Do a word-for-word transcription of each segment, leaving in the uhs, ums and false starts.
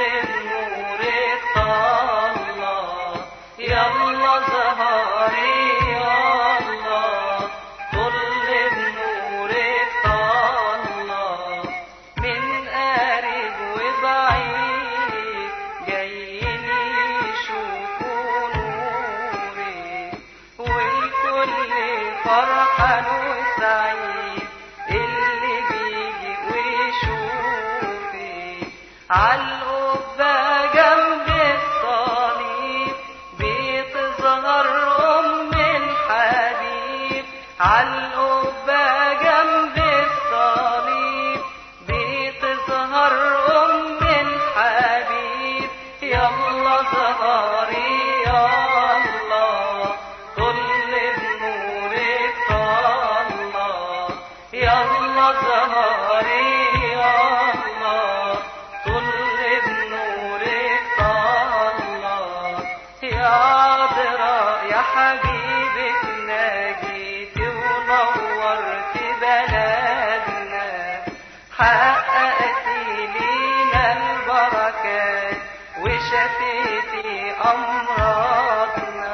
بنورك طلع يلا ظهري يلا طل بنورك طلع من قريب وبعيد جايين يشوفوا نورك والكل فرحان وسعيد اللي بيجي ويشوفك عالقبة جنب الصليب بتظهر أم الحبيب عالقبة جنب الصليب بتظهر أم الحبيب يلا ظهري يلا طل بنورك طلع يلا ظهري يلا طل بنورك طلع يا عذراء يا حبيبتنا جيتي ونورت بلدنا حققتي لينا البركات وشفيتي أمراضنا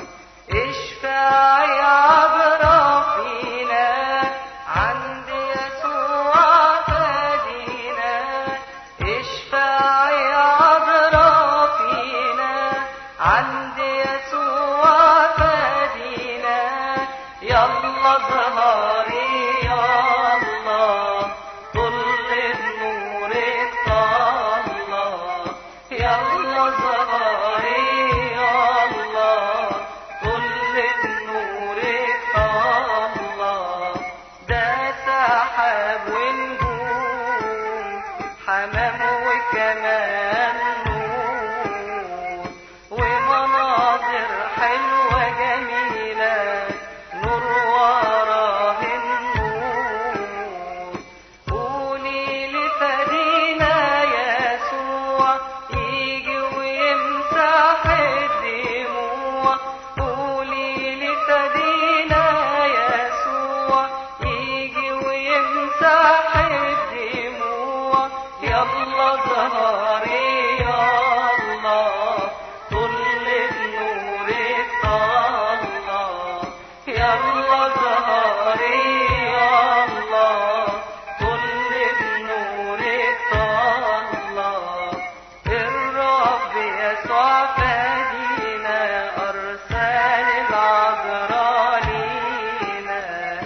اشفعي يا عذراء فينا عند يسوع فادينا اشفعي يا عذراء فينا عند يسوع فادينا يلا ظهري يلا طل بنورك طلع يلا ظهري يلا طل بنورك طلع ده سحاب ونجوم حمام وكمان نور ومناظر حلوة جميلة نور وراه النور قولي لفدينا يسوع يجي ويمسح الدموع قولي لفدينا يسوع يجي ويمسح الدموع يلا ظهري يلا طل بنورك طلع يلا ظهري يلا طل بنورك طلع الرب يسوع فادينا أرسل العذراء لينا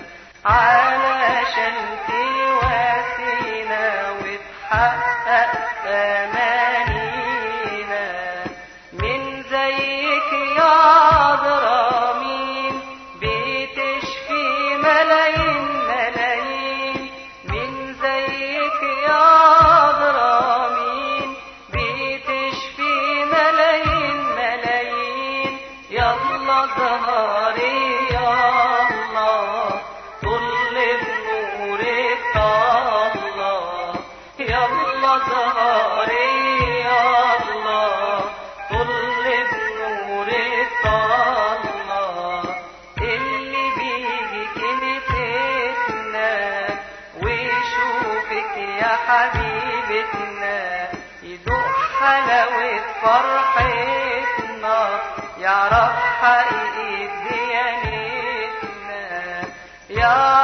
علشان تواسينا وتحقق أمانينا من زيك يا عذراء مين بتشفي ملايين ملايين من زيك يا عذراء مين بتشفي ملايين ملايين يلا ظهري يلا طل بنورك طلع يلا ظهري يلا طل بنورك طلع اللي بيجي كنيستنا ويشوفك يا حبيبتنا يدوق حلاوة فرحتنا يعرف حقيقة ديانتنا يا